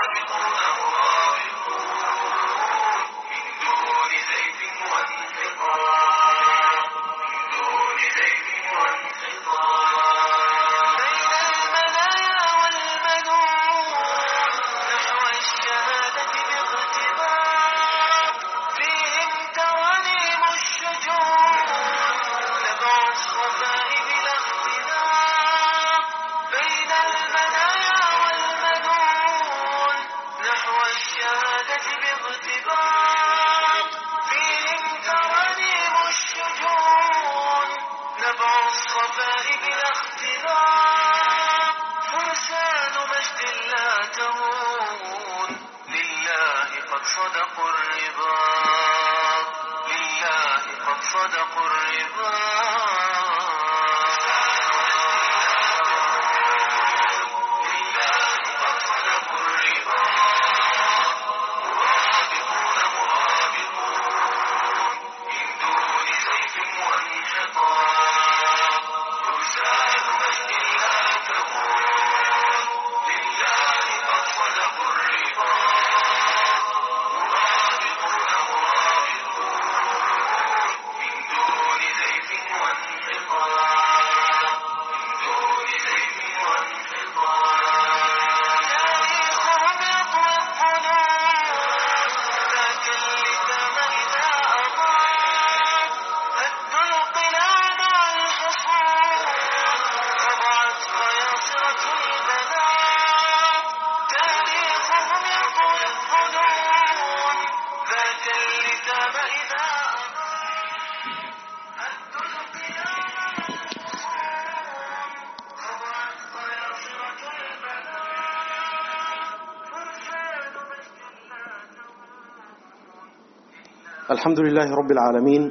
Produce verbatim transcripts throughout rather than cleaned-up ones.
الحمد لله رب العالمين،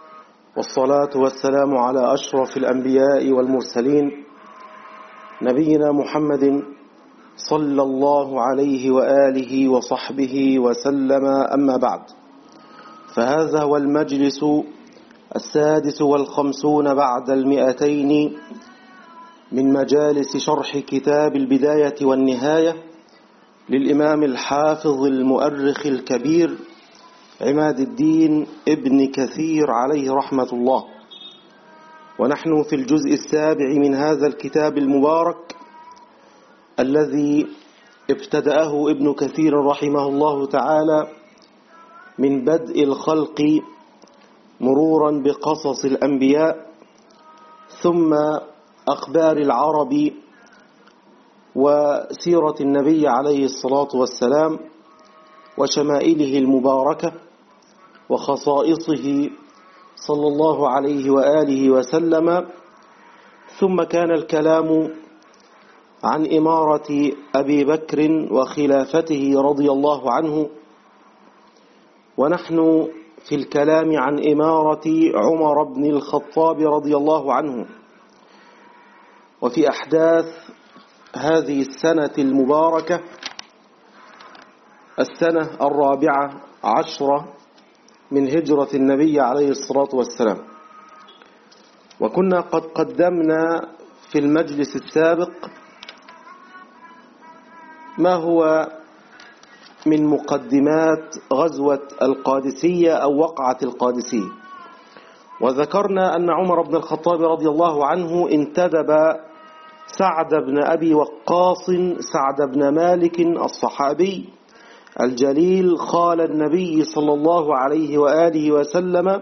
والصلاة والسلام على أشرف الأنبياء والمرسلين نبينا محمد صلى الله عليه وآله وصحبه وسلم. أما بعد، فهذا هو المجلس السادس والخمسون بعد المئتين من مجالس شرح كتاب البداية والنهاية للإمام الحافظ المؤرخ الكبير عماد الدين ابن كثير عليه رحمة الله. ونحن في الجزء السابع من هذا الكتاب المبارك الذي ابتدأه ابن كثير رحمه الله تعالى من بدء الخلق مرورا بقصص الأنبياء، ثم أخبار العرب وسيرة النبي عليه الصلاة والسلام وشمائله المباركة وخصائصه صلى الله عليه وآله وسلم. ثم كان الكلام عن إمارة أبي بكر وخلافته رضي الله عنه، ونحن في الكلام عن إمارة عمر بن الخطاب رضي الله عنه، وفي أحداث هذه السنة المباركة، السنة الرابعة عشرة من هجرة النبي عليه الصلاة والسلام. وكنا قد قدمنا في المجلس السابق ما هو من مقدمات غزوة القادسية أو وقعة القادسية، وذكرنا أن عمر بن الخطاب رضي الله عنه انتدب سعد بن أبي وقاص سعد بن مالك الصحابي الجليل خال النبي صلى الله عليه وآله وسلم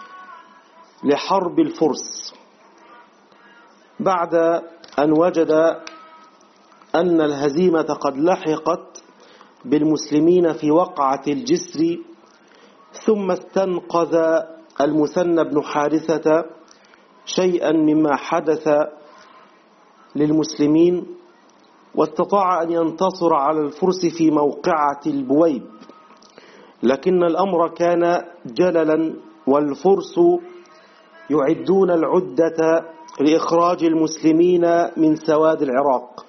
لحرب الفرس، بعد أن وجد أن الهزيمة قد لحقت بالمسلمين في وقعة الجسر، ثم استنقذ المثنى بن حارثة شيئا مما حدث للمسلمين، واستطاع أن ينتصر على الفرس في موقعة البويب، لكن الأمر كان جللا، والفرس يعدون العدة لإخراج المسلمين من سواد العراق.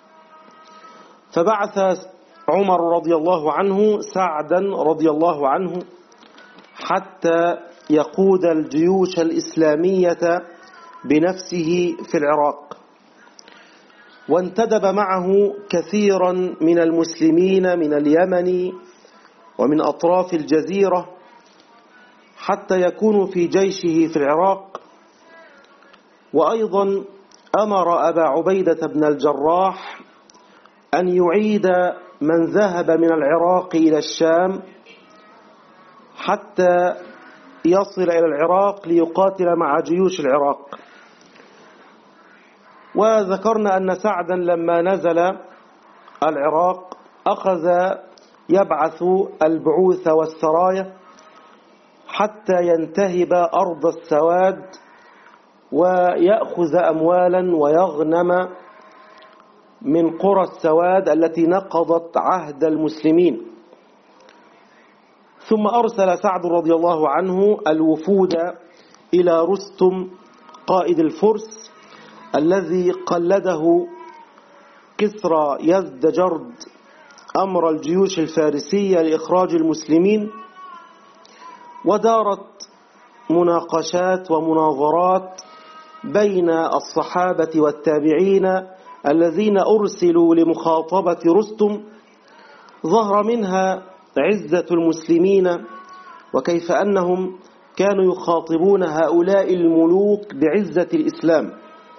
فبعث عمر رضي الله عنه سعدا رضي الله عنه حتى يقود الجيوش الإسلامية بنفسه في العراق. وانتدب معه كثيرا من المسلمين من اليمن ومن أطراف الجزيرة حتى يكونوا في جيشه في العراق. وأيضا أمر أبا عبيدة بن الجراح أن يعيد من ذهب من العراق إلى الشام حتى يصل إلى العراق ليقاتل مع جيوش العراق. وذكرنا أن سعدا لما نزل العراق أخذ يبعث البعوث والسرايا حتى ينتهب أرض السواد ويأخذ أموالا ويغنم من قرى السواد التي نقضت عهد المسلمين. ثم أرسل سعد رضي الله عنه الوفود إلى رستم قائد الفرس الذي قلده كسرى يزدجرد أمر الجيوش الفارسية لإخراج المسلمين. ودارت مناقشات ومناظرات بين الصحابة والتابعين الذين أرسلوا لمخاطبة رستم، ظهر منها عزة المسلمين وكيف أنهم كانوا يخاطبون هؤلاء الملوك بعزة الإسلام.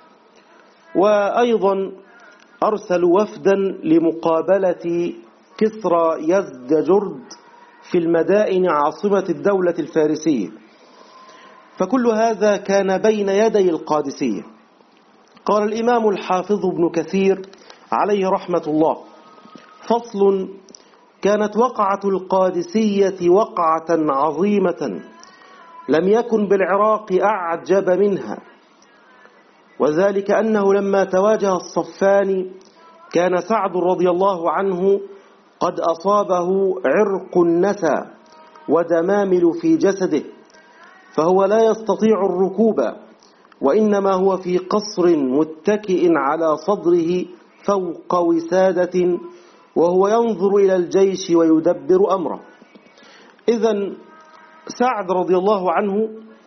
وأيضا أرسلوا وفدا لمقابلة كسرى يزدجرد في المدائن عاصمة الدولة الفارسية. فكل هذا كان بين يدي القادسية. قال الإمام الحافظ ابن كثير عليه رحمة الله: فصل: كانت وقعة القادسية وقعة عظيمة لم يكن بالعراق أعجب منها، وذلك أنه لما تواجه الصفان كان سعد رضي الله عنه قد أصابه عرق النسى ودمامل في جسده، فهو لا يستطيع الركوب، وإنما هو في قصر متكئ على صدره فوق وسادة وهو ينظر إلى الجيش ويدبر أمره. إذن سعد رضي الله عنه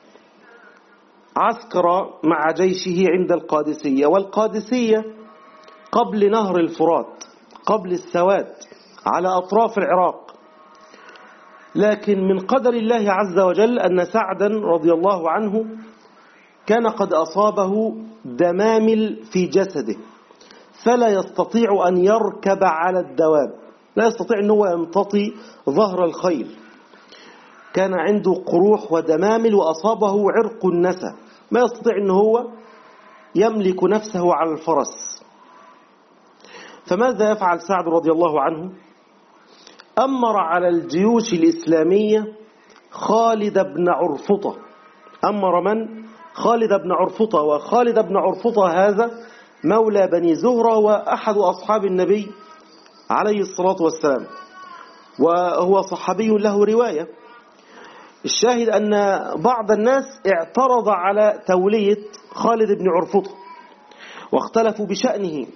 عسكر مع جيشه عند القادسية، والقادسية قبل نهر الفرات، قبل السواد، على أطراف العراق. لكن من قدر الله عز وجل أن سعدا رضي الله عنه كان قد أصابه دمامل في جسده، فلا يستطيع أن يركب على الدواب، لا يستطيع أنه يمتطي ظهر الخيل، كان عنده قروح ودمامل وأصابه عرق النسى، ما يستطيع أنه هو يملك نفسه على الفرس. فماذا يفعل سعد رضي الله عنه؟ أمر على الجيوش الإسلامية خالد بن عرفطة. أمر من؟ خالد بن عرفطة. وخالد بن عرفطة هذا مولى بني زهرة وأحد أصحاب النبي عليه الصلاة والسلام، وهو صحابي له رواية. الشاهد أن بعض الناس اعترض على تولية خالد بن عرفطة واختلفوا بشأنه،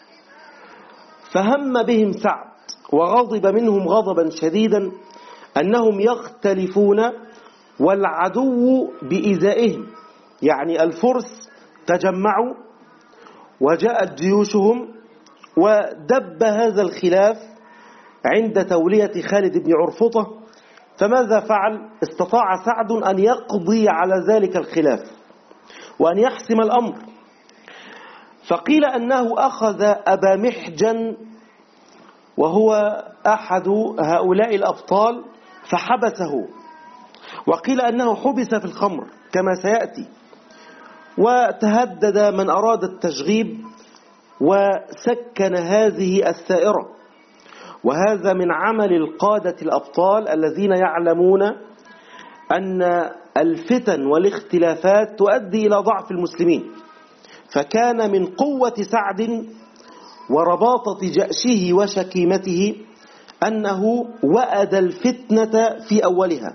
فهم بهم سعد وغضب منهم غضبا شديدا أنهم يختلفون والعدو بإزائهم، يعني الفرس تجمعوا وجاءت جيوشهم ودب هذا الخلاف عند تولية خالد بن عرفطة. فماذا فعل؟ استطاع سعد أن يقضي على ذلك الخلاف وأن يحسم الأمر. فقيل أنه أخذ أبا محجن وهو أحد هؤلاء الأبطال فحبسه، وقيل أنه حبس في الخمر كما سيأتي، وتهدد من أراد التشغيب وسكن هذه الثائرة. وهذا من عمل القادة الأبطال الذين يعلمون أن الفتن والاختلافات تؤدي إلى ضعف المسلمين. فكان من قوة سعد ورباطة جأشه وشكيمته أنه وأد الفتنة في أولها.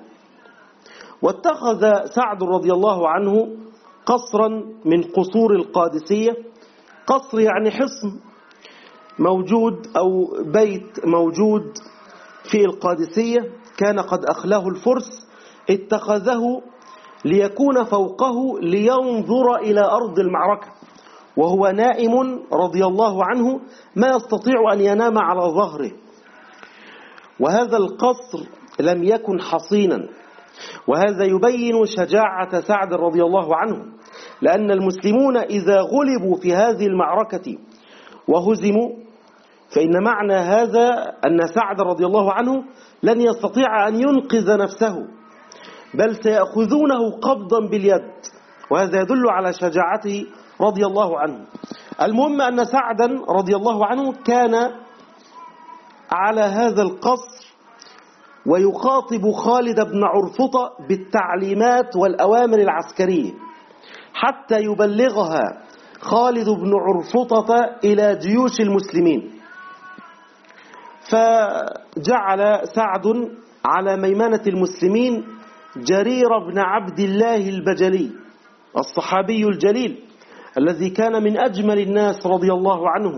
واتخذ سعد رضي الله عنه قصرا من قصور القادسية، قصر يعني حصن موجود أو بيت موجود في القادسية كان قد أخلاه الفرس، اتخذه ليكون فوقه لينظر إلى أرض المعركة، وهو نائم رضي الله عنه ما يستطيع أن ينام على ظهره. وهذا القصر لم يكن حصينا، وهذا يبين شجاعة سعد رضي الله عنه، لأن المسلمون إذا غلبوا في هذه المعركة وهزموا فإن معنى هذا أن سعد رضي الله عنه لن يستطيع أن ينقذ نفسه، بل سيأخذونه قبضا باليد، وهذا يدل على شجاعته رضي الله عنه. المهم أن سعدا رضي الله عنه كان على هذا القصر ويخاطب خالد بن عرفطة بالتعليمات والأوامر العسكرية حتى يبلغها خالد بن عرفطة إلى جيوش المسلمين. فجعل سعد على ميمنة المسلمين جرير بن عبد الله البجلي الصحابي الجليل الذي كان من أجمل الناس رضي الله عنه،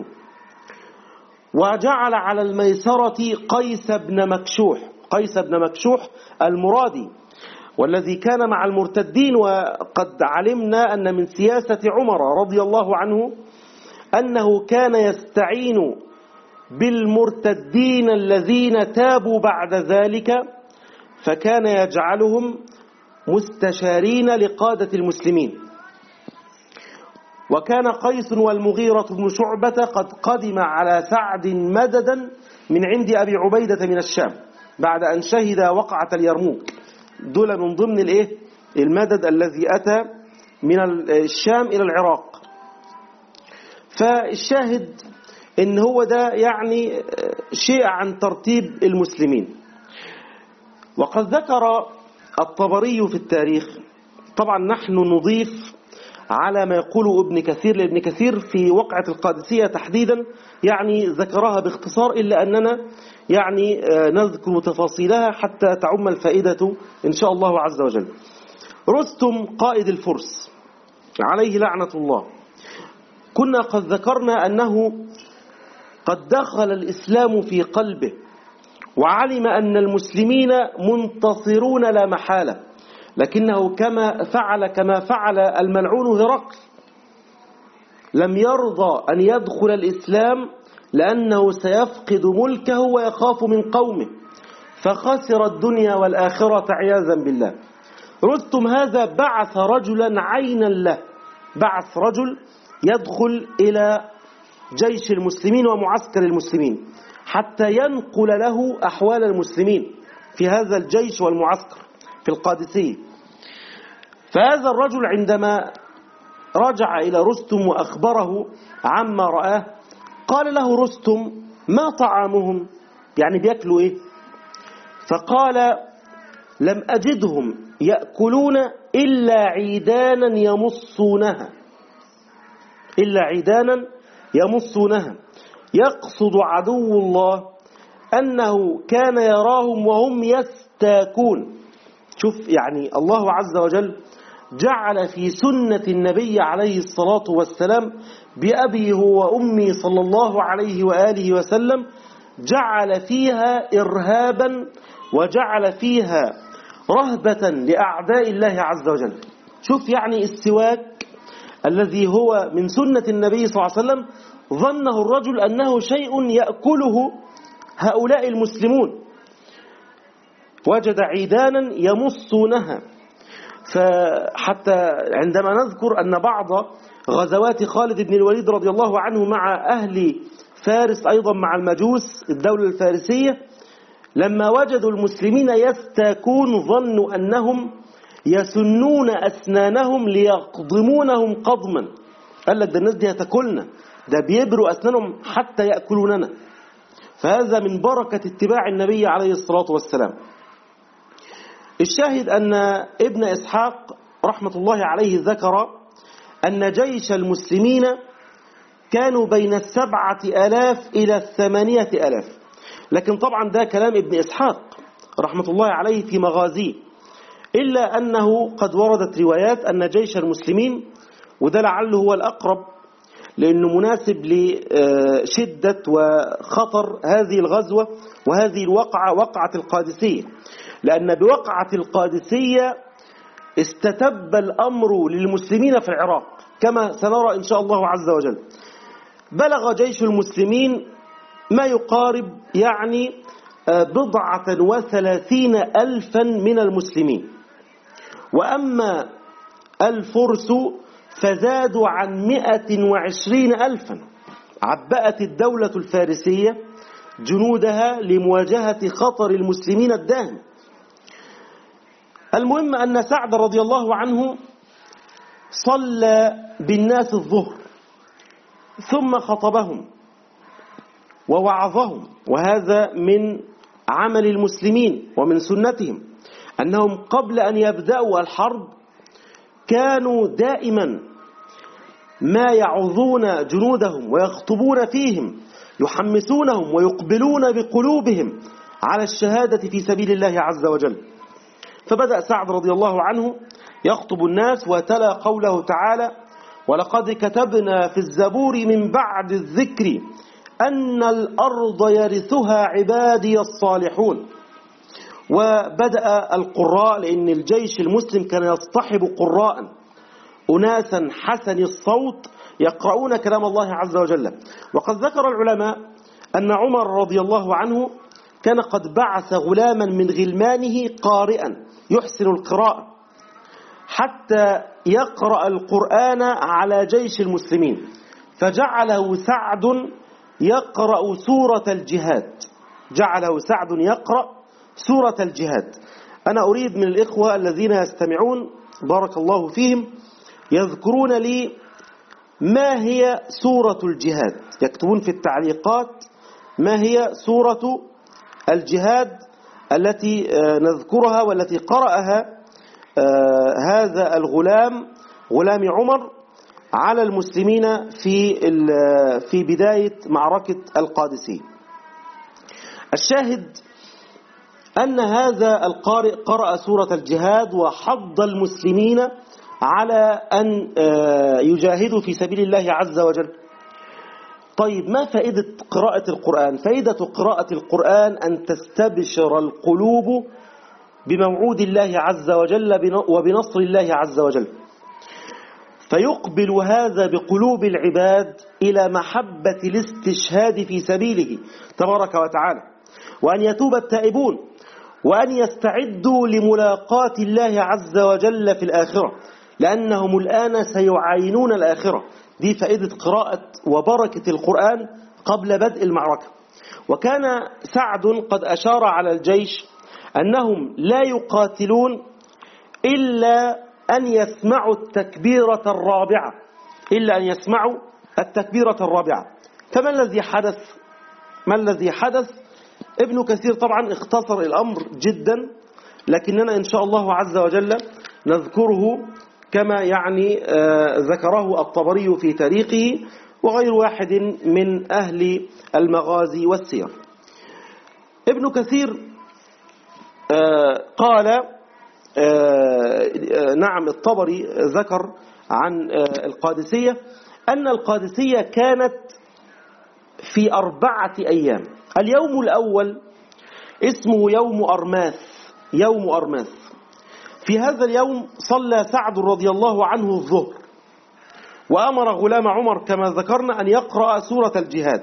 وجعل على الميسرة قيس بن مكشوح قيس بن مكشوح المرادي، والذي كان مع المرتدين. وقد علمنا أن من سياسة عمر رضي الله عنه أنه كان يستعين بالمرتدين الذين تابوا بعد ذلك، فكان يجعلهم مستشارين لقادة المسلمين. وكان قيس والمغيرة بن شعبة قد قدم على سعد مددا من عند أبي عبيدة من الشام بعد أن شهد وقعة اليرموك. دول من ضمن الإيه؟ المدد الذي أتى من الشام إلى العراق. فالشاهد إن هو ده يعني شيء عن ترتيب المسلمين. وقد ذكر الطبري في التاريخ، طبعا نحن نضيف على ما يقوله ابن كثير، لابن كثير في وقعة القادسية تحديدا يعني ذكرها باختصار، إلا أننا يعني نذكر تفاصيلها حتى تعم الفائدة إن شاء الله عز وجل. رستم قائد الفرس عليه لعنة الله، كنا قد ذكرنا أنه قد دخل الإسلام في قلبه وعلم أن المسلمين منتصرون لا محالة، لكنه كما فعل كما فعل الملعون هرقل، لم يرضى أن يدخل الإسلام لأنه سيفقد ملكه ويخاف من قومه، فخسر الدنيا والآخرة عياذا بالله. رستم هذا بعث رجلا عينا له، بعث رجل يدخل إلى جيش المسلمين ومعسكر المسلمين حتى ينقل له أحوال المسلمين في هذا الجيش والمعسكر في القادسية. فهذا الرجل عندما رجع إلى رستم وأخبره عما رآه قال له رستم: ما طعامهم؟ يعني بيأكلوا إيه؟ فقال: لم أجدهم يأكلون إلا عيدانا يمصونها إلا عيدانا يمصونها يقصد عدو الله أنه كان يراهم وهم يستاكون. شوف يعني الله عز وجل جعل في سنة النبي عليه الصلاة والسلام بأبيه وأمي صلى الله عليه وآله وسلم، جعل فيها إرهابا وجعل فيها رهبة لأعداء الله عز وجل. شوف يعني السواك الذي هو من سنة النبي صلى الله عليه وسلم ظنه الرجل أنه شيء يأكله هؤلاء المسلمون، وجد عيدانا يمصونها. فحتى عندما نذكر أن بعض غزوات خالد بن الوليد رضي الله عنه مع أهل فارس أيضا مع المجوس الدولة الفارسية، لما وجدوا المسلمين يستاكون ظنوا أنهم يسنون أسنانهم ليقضمونهم قضما. قال لك ده الناس دي هتاكلنا، ده بيبروا أسنانهم حتى يأكلوننا. فهذا من بركة اتباع النبي عليه الصلاة والسلام. الشاهد أن ابن إسحاق رحمة الله عليه ذكر أن جيش المسلمين كانوا بين السبعة ألاف إلى الثمانية ألاف، لكن طبعا ده كلام ابن إسحاق رحمة الله عليه في مغازيه، إلا أنه قد وردت روايات أن جيش المسلمين، وده لعله هو الأقرب لأنه مناسب لشدة وخطر هذه الغزوة وهذه الوقعة، وقعة القادسية، لأن بوقعة القادسية استتب الأمر للمسلمين في العراق، كما سنرى إن شاء الله عز وجل. بلغ جيش المسلمين ما يقارب يعني بضعة وثلاثين ألفا من المسلمين، وأما الفرس فزادوا عن مئة وعشرين ألفا. عبأت الدولة الفارسية جنودها لمواجهة خطر المسلمين الداهم. المهم أن سعد رضي الله عنه صلى بالناس الظهر ثم خطبهم ووعظهم، وهذا من عمل المسلمين ومن سنتهم أنهم قبل أن يبدأوا الحرب كانوا دائما ما يعظون جنودهم ويخطبون فيهم، يحمسونهم ويقبلون بقلوبهم على الشهادة في سبيل الله عز وجل. فبدأ سعد رضي الله عنه يخطب الناس وتلا قوله تعالى: ولقد كتبنا في الزبور من بعد الذكر أن الأرض يرثها عبادي الصالحون. وبدأ القراء، لأن الجيش المسلم كان يصطحب قراء أناسا حسن الصوت يقرؤون كلام الله عز وجل. وقد ذكر العلماء أن عمر رضي الله عنه كان قد بعث غلاما من غلمانه قارئا يحسن القراءة حتى يقرأ القرآن على جيش المسلمين، فجعله سعد يقرأ سورة الجهاد جعله سعد يقرأ سورة الجهاد. أنا أريد من الإخوة الذين يستمعون بارك الله فيهم يذكرون لي ما هي سورة الجهاد، يكتبون في التعليقات ما هي سورة الجهاد التي نذكرها والتي قرأها هذا الغلام غلام عمر على المسلمين في في بداية معركة القادسية. الشاهد أن هذا القارئ قرأ سورة الجهاد وحض المسلمين على أن يجاهدوا في سبيل الله عز وجل. طيب، ما فائدة قراءة القرآن؟ فائدة قراءة القرآن أن تستبشر القلوب بموعود الله عز وجل وبنصر الله عز وجل، فيقبل هذا بقلوب العباد إلى محبة الاستشهاد في سبيله تبارك وتعالى، وأن يتوب التائبون، وأن يستعدوا لملاقاة الله عز وجل في الآخرة، لأنهم الآن سيعاينون الآخرة. دي فائدة قراءة وبركة القرآن قبل بدء المعركة. وكان سعد قد أشار على الجيش أنهم لا يقاتلون إلا أن يسمعوا التكبيرة الرابعة إلا أن يسمعوا التكبيرة الرابعة. فما الذي حدث؟ ما الذي حدث؟ ابن كثير طبعا اختصر الأمر جدا، لكننا إن شاء الله عز وجل نذكره كما يعني آه ذكره الطبري في تاريخه وغير واحد من أهل المغازي والسير. ابن كثير آه قال آه نعم الطبري ذكر عن آه القادسية أن القادسية كانت في أربعة أيام. اليوم الأول اسمه يوم أرماث يوم أرماث في هذا اليوم صلى سعد رضي الله عنه الظهر، وأمر غلام عمر كما ذكرنا أن يقرأ سورة الجهاد،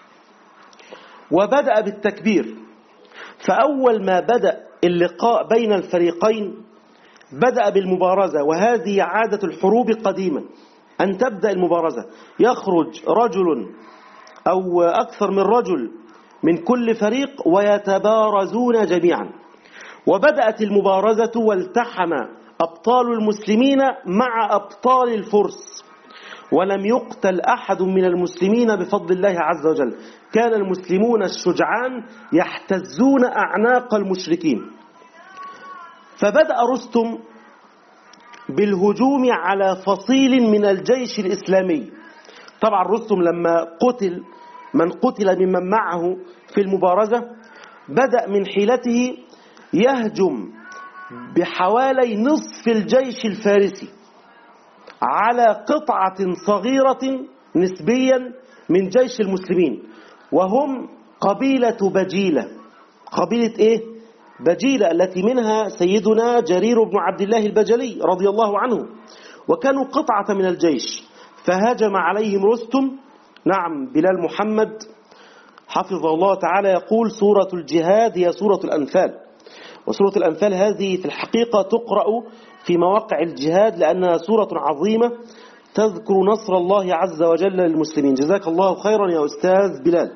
وبدأ بالتكبير. فأول ما بدأ اللقاء بين الفريقين بدأ بالمبارزة، وهذه عادة الحروب قديما أن تبدأ المبارزة، يخرج رجل أو أكثر من رجل من كل فريق ويتبارزون جميعا. وبدأت المبارزة والتحم أبطال المسلمين مع أبطال الفرس، ولم يقتل أحد من المسلمين بفضل الله عز وجل. كان المسلمون الشجعان يحتزون أعناق المشركين. فبدأ رستم بالهجوم على فصيل من الجيش الإسلامي. طبعا رستم لما قتل من قتل ممن معه في المبارزة بدأ من حيلته يهجم بحوالي نصف الجيش الفارسي على قطعة صغيرة نسبيا من جيش المسلمين، وهم قبيلة بجيلة. قبيلة إيه؟ بجيلة، التي منها سيدنا جرير بن عبد الله البجلي رضي الله عنه، وكانوا قطعة من الجيش. فهجم عليهم رستم. نعم، بلال محمد حفظه الله تعالى يقول سورة الجهاد هي سورة الأنفال، وسورة الأنفال هذه في الحقيقة تقرأ في مواقع الجهاد لأنها سورة عظيمة تذكر نصر الله عز وجل للمسلمين. جزاك الله خيرا يا أستاذ بلال.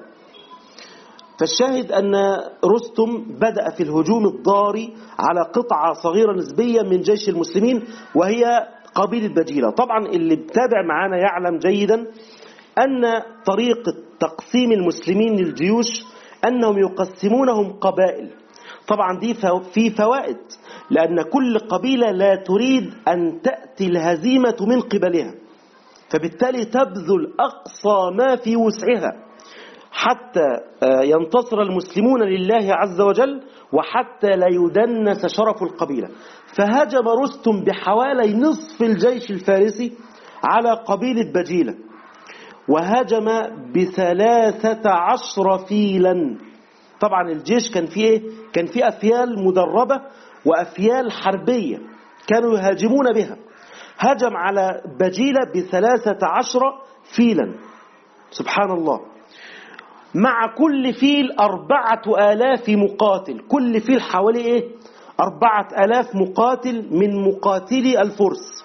فالشاهد أن رستم بدأ في الهجوم الضاري على قطعة صغيرة نسبيا من جيش المسلمين وهي قبيلة بجيلة. طبعا اللي بتابع معانا يعلم جيدا أن طريقة تقسيم المسلمين للجيوش أنهم يقسمونهم قبائل. طبعا دي في فوائد، لأن كل قبيلة لا تريد أن تأتي الهزيمة من قبلها، فبالتالي تبذل أقصى ما في وسعها حتى ينتصر المسلمون لله عز وجل وحتى لا يدنس شرف القبيلة. فهجم رستم بحوالي نصف الجيش الفارسي على قبيلة بجيلة، وهجم بثلاثة عشر فيلا. طبعا الجيش كان فيه إيه؟ كان فيه أفيال مدربة وأفيال حربية كانوا يهاجمون بها. هجم على بجيلة بثلاثة عشر فيلا، سبحان الله، مع كل فيل أربعة آلاف مقاتل. كل فيل حوالي إيه؟ أربعة آلاف مقاتل من مقاتلي الفرس.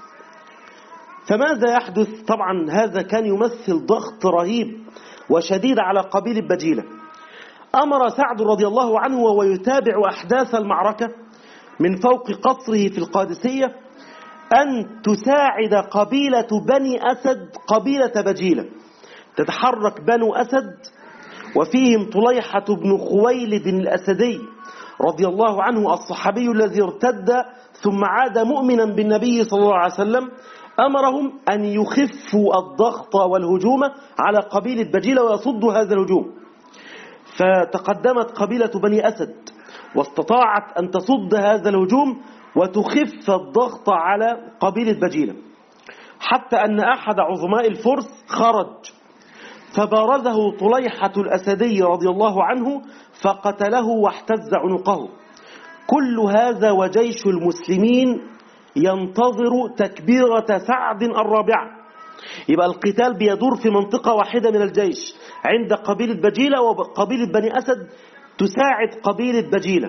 فماذا يحدث؟ طبعا هذا كان يمثل ضغط رهيب وشديد على قبيلة بجيلة. أمر سعد رضي الله عنه وهو يتابع أحداث المعركة من فوق قصره في القادسية أن تساعد قبيلة بني أسد قبيلة بجيلة. تتحرك بنو أسد وفيهم طليحة بن خويلد الأسدي رضي الله عنه الصحابي الذي ارتد ثم عاد مؤمنا بالنبي صلى الله عليه وسلم. أمرهم أن يخفوا الضغط والهجوم على قبيلة بجيلة ويصدوا هذا الهجوم. فتقدمت قبيلة بني أسد واستطاعت أن تصد هذا الهجوم وتخف الضغط على قبيلة بجيلة، حتى أن أحد عظماء الفرس خرج فبارزه طليحة الأسدي رضي الله عنه فقتله واحتز عنقه. كل هذا وجيش المسلمين ينتظر تكبيرة سعد الرابعة. يبقى القتال بيدور في منطقة واحدة من الجيش عند قبيلة بجيلة، وقبيلة بني أسد تساعد قبيلة بجيلة.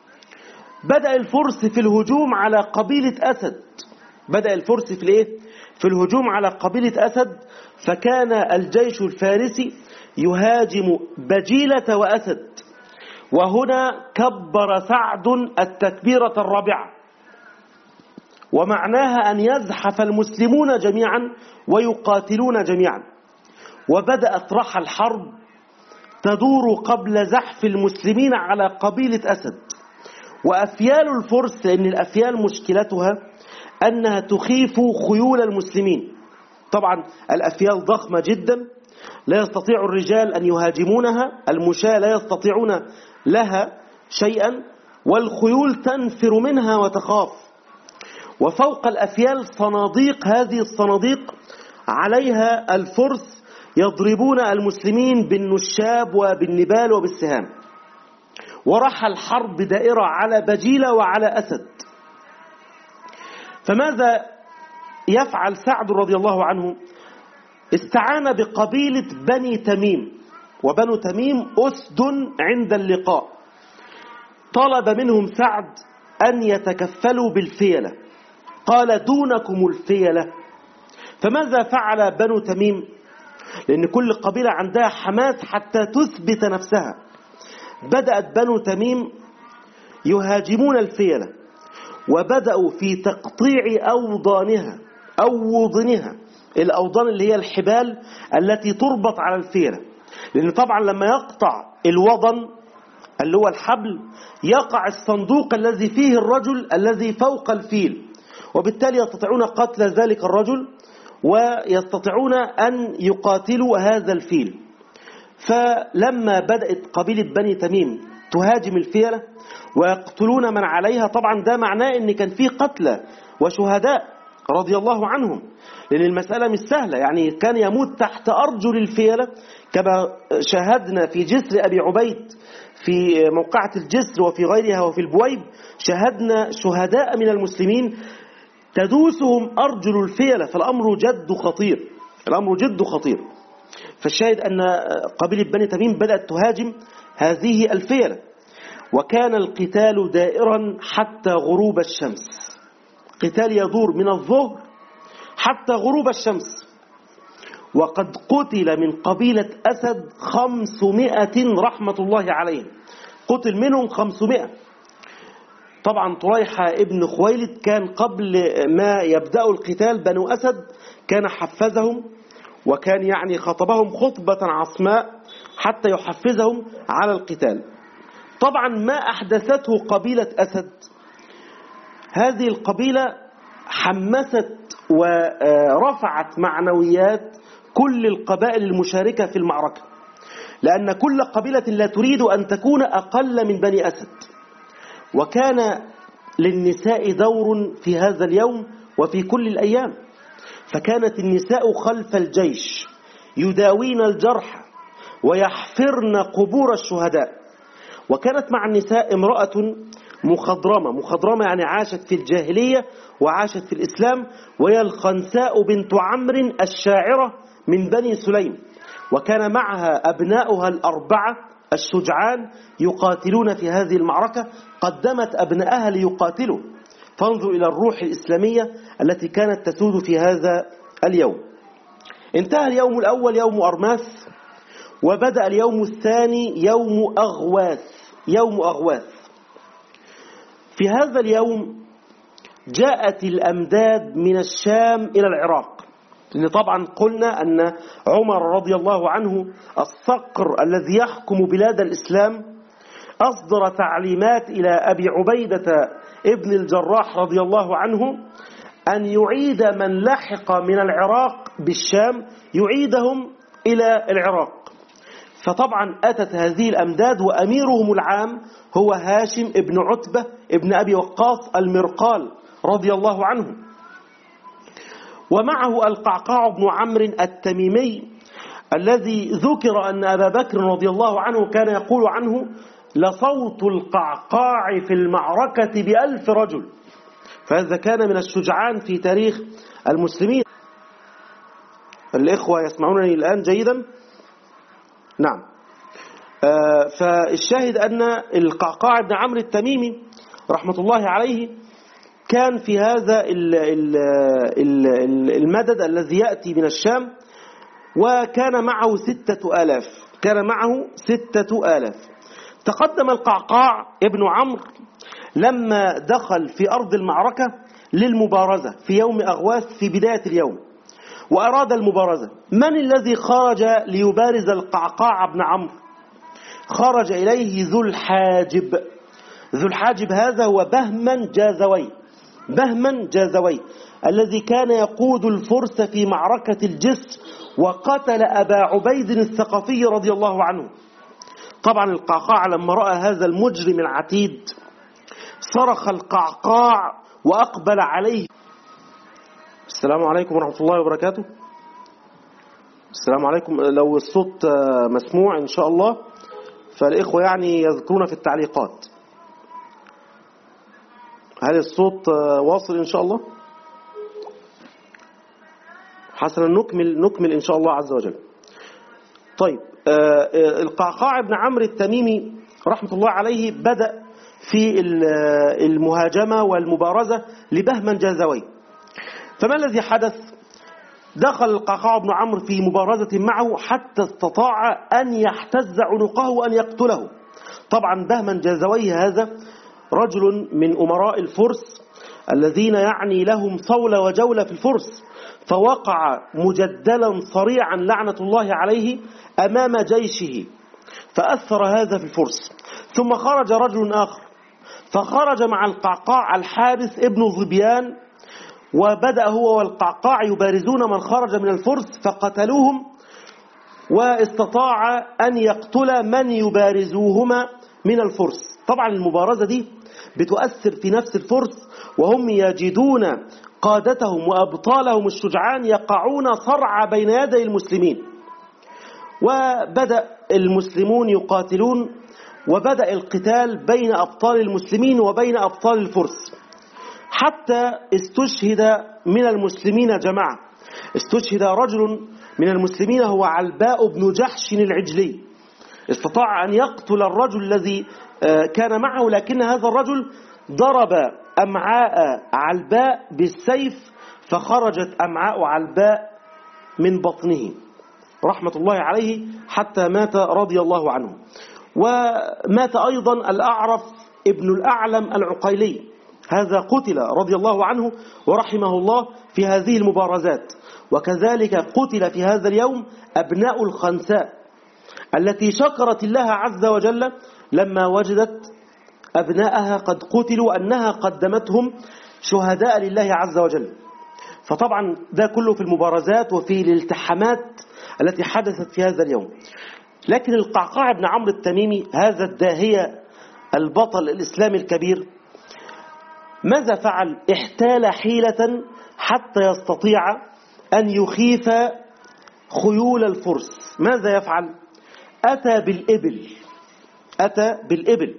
بدأ الفرس في الهجوم على قبيلة أسد. بدأ الفرس في الايه؟ في الهجوم على قبيلة أسد. فكان الجيش الفارسي يهاجم بجيلة وأسد. وهنا كبر سعد التكبيرة الرابعة، ومعناها أن يزحف المسلمون جميعا ويقاتلون جميعا. وبدأت رحى الحرب تدور قبل زحف المسلمين على قبيلة أسد. وأفيال الفرس، لأن الأفيال مشكلتها أنها تخيف خيول المسلمين. طبعا الأفيال ضخمة جدا لا يستطيع الرجال أن يهاجمونها، المشاة لا يستطيعون لها شيئا، والخيول تنفر منها وتخاف. وفوق الأفيال صناديق، هذه الصناديق عليها الفرس يضربون المسلمين بالنشاب وبالنبال وبالسهام. ورحى الحرب دائرة على بجيلة وعلى أسد. فماذا يفعل سعد رضي الله عنه؟ استعان بقبيلة بني تميم، وبنو تميم أسد عند اللقاء. طلب منهم سعد أن يتكفلوا بالفيلة، قال دونكم الفيلة. فماذا فعل بنو تميم؟ لأن كل قبيلة عندها حماس حتى تثبت نفسها. بدأت بنو تميم يهاجمون الفيلة، وبدأوا في تقطيع أوضانها أو وضنها. الأوضان اللي هي الحبال التي تربط على الفيلة، لأن طبعا لما يقطع الوضن اللي هو الحبل يقع الصندوق الذي فيه الرجل الذي فوق الفيل، وبالتالي يستطيعون قتل ذلك الرجل ويستطيعون أن يقاتلوا هذا الفيل. فلما بدأت قبيلة بني تميم تهاجم الفيلة ويقتلون من عليها، طبعا ده معناه ان كان فيه قتلى وشهداء رضي الله عنهم، لأن المسألة مش سهلة. يعني كان يموت تحت أرجل الفيلة كما شاهدنا في جسر أبي عبيد في موقعة الجسر وفي غيرها وفي البويب، شاهدنا شهداء من المسلمين تدوسهم أرجل الفيلة، فالأمر جد خطير. الأمر جد خطير. فالشاهد أن قبيلة بني تميم بدأت تهاجم هذه الفيلة، وكان القتال دائرا حتى غروب الشمس، قتال يدور من الظهر حتى غروب الشمس. وقد قتل من قبيلة أسد خمسمائة رحمة الله عليهم، قتل منهم خمسمائة. طبعا طليحة ابن خويلد كان قبل ما يبدأوا القتال بنو أسد كان حفزهم، وكان يعني خطبهم خطبة عصماء حتى يحفزهم على القتال. طبعا ما أحدثته قبيلة أسد، هذه القبيلة حمست ورفعت معنويات كل القبائل المشاركة في المعركة، لأن كل قبيلة لا تريد أن تكون أقل من بني أسد. وكان للنساء دور في هذا اليوم وفي كل الأيام، فكانت النساء خلف الجيش يداوين الجرحى ويحفرن قبور الشهداء. وكانت مع النساء امرأة مخضرمة، مخضرمة يعني عاشت في الجاهلية وعاشت في الإسلام، وهي الخنساء بنت عمرو الشاعرة من بني سليم، وكان معها أبناؤها الأربعة الشجعان يقاتلون في هذه المعركة، قدمت أبنائها ليقاتلوا. فانظر إلى الروح الإسلامية التي كانت تسود في هذا اليوم. انتهى اليوم الأول يوم أرماث، وبدأ اليوم الثاني يوم أغواث. يوم أغواث في هذا اليوم جاءت الأمداد من الشام إلى العراق، لأن طبعا قلنا أن عمر رضي الله عنه الصقر الذي يحكم بلاد الإسلام أصدر تعليمات إلى أبي عبيدة ابن الجراح رضي الله عنه أن يعيد من لحق من العراق بالشام، يعيدهم إلى العراق. فطبعا أتت هذه الأمداد وأميرهم العام هو هاشم ابن عتبة ابن أبي وقاص المرقال رضي الله عنه، ومعه القعقاع بن عمرو التميمي الذي ذكر أن أبا بكر رضي الله عنه كان يقول عنه: لصوت القعقاع في المعركة بألف رجل. فهذا كان من الشجعان في تاريخ المسلمين. الإخوة يسمعونني الآن جيدا؟ نعم. آه فالشاهد أن القعقاع بن عمرو التميمي رحمة الله عليه كان في هذا المدد الذي يأتي من الشام، وكان معه ستة آلاف كان معه ستة آلاف. تقدم القعقاع ابن عمرو لما دخل في أرض المعركة للمبارزة في يوم أغواث في بداية اليوم، وأراد المبارزة. من الذي خرج ليبارز القعقاع بن عمرو؟ خرج إليه ذو الحاجب. ذو الحاجب هذا هو بهمن جازوي، بهمن جازوي الذي كان يقود الفرس في معركة الجسر وقتل أبا عبيد الثقفي رضي الله عنه. طبعا القعقاع لما رأى هذا المجرم العتيد صرخ القعقاع وأقبل عليه. السلام عليكم ورحمة الله وبركاته. السلام عليكم. لو الصوت مسموع إن شاء الله فالإخوة يعني يذكرون في التعليقات. هل الصوت واصل إن شاء الله؟ حسنا، نكمل نكمل إن شاء الله عز وجل. طيب، القعقاع بن عمرو التميمي رحمة الله عليه بدأ في المهاجمة والمبارزة لبهمن جازوي. فما الذي حدث؟ دخل القعقاع بن عمرو في مبارزة معه حتى استطاع أن يحتز عنقه وأن يقتله. طبعا بهمن جازوي هذا رجل من أمراء الفرس الذين يعني لهم صولة وجولة في الفرس، فوقع مجدلا صريعا لعنة الله عليه أمام جيشه، فأثر هذا في الفرس. ثم خرج رجل آخر فخرج مع القعقاع الحارث ابن ظبيان، وبدأ هو والقعقاع يبارزون من خرج من الفرس فقتلوهم، واستطاع أن يقتل من يبارزوهما من الفرس. طبعا المبارزة دي بتؤثر في نفس الفرس، وهم يجدون قادتهم وأبطالهم الشجعان يقعون صرعى بين يدي المسلمين. وبدأ المسلمون يقاتلون، وبدأ القتال بين أبطال المسلمين وبين أبطال الفرس، حتى استشهد من المسلمين جماعة. استشهد رجل من المسلمين هو علباء بن جحش العجلي، استطاع أن يقتل الرجل الذي كان معه، لكن هذا الرجل ضرب أمعاء علباء بالسيف فخرجت أمعاء علباء من بطنه رحمة الله عليه حتى مات رضي الله عنه. ومات أيضا الأعرف ابن الأعلم العقيلي، هذا قتل رضي الله عنه ورحمه الله في هذه المبارزات. وكذلك قتل في هذا اليوم أبناء الخنساء التي شكرت الله عز وجل لما وجدت أبناءها قد قتلوا أنها قدمتهم شهداء لله عز وجل. فطبعا ده كله في المبارزات وفي الالتحامات التي حدثت في هذا اليوم. لكن القعقاع بن عمرو التميمي هذا الداهية البطل الإسلامي الكبير ماذا فعل؟ احتال حيلة حتى يستطيع أن يخيف خيول الفرس. ماذا يفعل؟ أتى بالإبل أتى بالإبل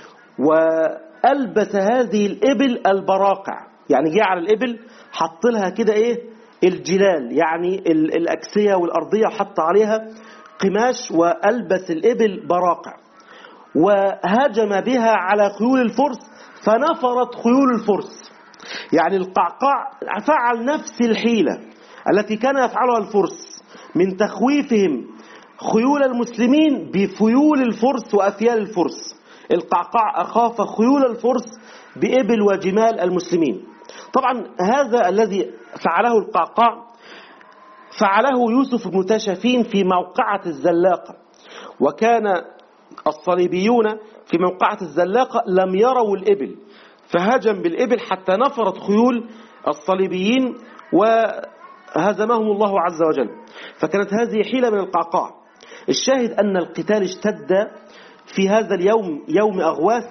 وألبس هذه الإبل البراقع، يعني جاء على الإبل حط لها كده إيه الجلال، يعني الأكسية والأرضية حط عليها قماش، وألبس الإبل براقع وهجم بها على خيول الفرس فنفرت خيول الفرس. يعني القعقاع فعل نفس الحيلة التي كان يفعلها الفرس من تخويفهم خيول المسلمين بفيول الفرس وأفيال الفرس. القعقاع أخاف خيول الفرس بإبل وجمال المسلمين. طبعا هذا الذي فعله القعقاع فعله يوسف بن تاشفين في موقعة الزلاقة، وكان الصليبيون في موقعة الزلاقة لم يروا الإبل فهجم بالإبل حتى نفرت خيول الصليبيين وهزمهم الله عز وجل. فكانت هذه حيلة من القعقاع. الشاهد أن القتال اشتد في هذا اليوم يوم أغواث،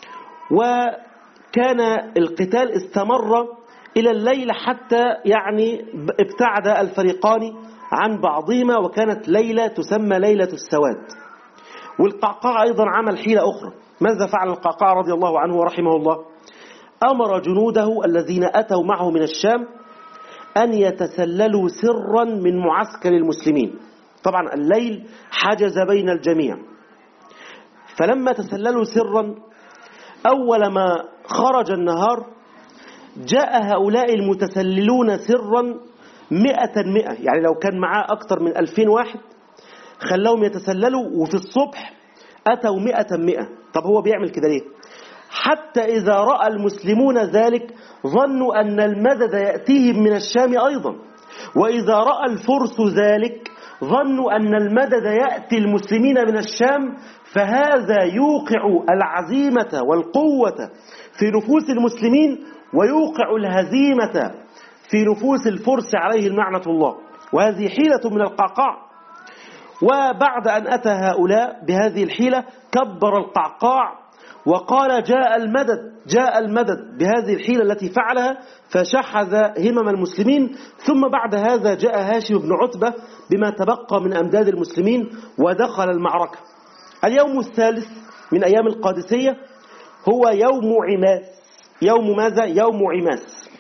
وكان القتال استمر إلى الليل حتى يعني ابتعد الفريقان عن بعضهما، وكانت ليلة تسمى ليلة السواد. والقعقاع أيضا عمل حيلة أخرى. ماذا فعل القعقاع رضي الله عنه ورحمه الله؟ أمر جنوده الذين أتوا معه من الشام أن يتسللوا سرا من معسكر المسلمين. طبعا الليل حجز بين الجميع، فلما تسللوا سرا أول ما خرج النهار جاء هؤلاء المتسللون سرا مئة مئة، يعني لو كان معاه أكثر من ألفين واحد خلاهم يتسللوا، وفي الصبح أتوا مئة مئة. طب هو بيعمل كده ليه؟ حتى إذا رأى المسلمون ذلك ظنوا أن المدد يأتيهم من الشام أيضا، وإذا رأى الفرس ذلك ظنوا أن المدد يأتي المسلمين من الشام، فهذا يوقع العزيمة والقوة في نفوس المسلمين ويوقع الهزيمة في نفوس الفرس عليه لعنة الله. وهذه حيلة من القعقاع. وبعد أن أتى هؤلاء بهذه الحيلة كبر القعقاع وقال جاء المدد جاء المدد بهذه الحيلة التي فعلها، فشحذ همم المسلمين. ثم بعد هذا جاء هاشم بن عتبة بما تبقى من أمداد المسلمين ودخل المعركة. اليوم الثالث من أيام القادسية هو يوم عماس. يوم ماذا؟ يوم عماس.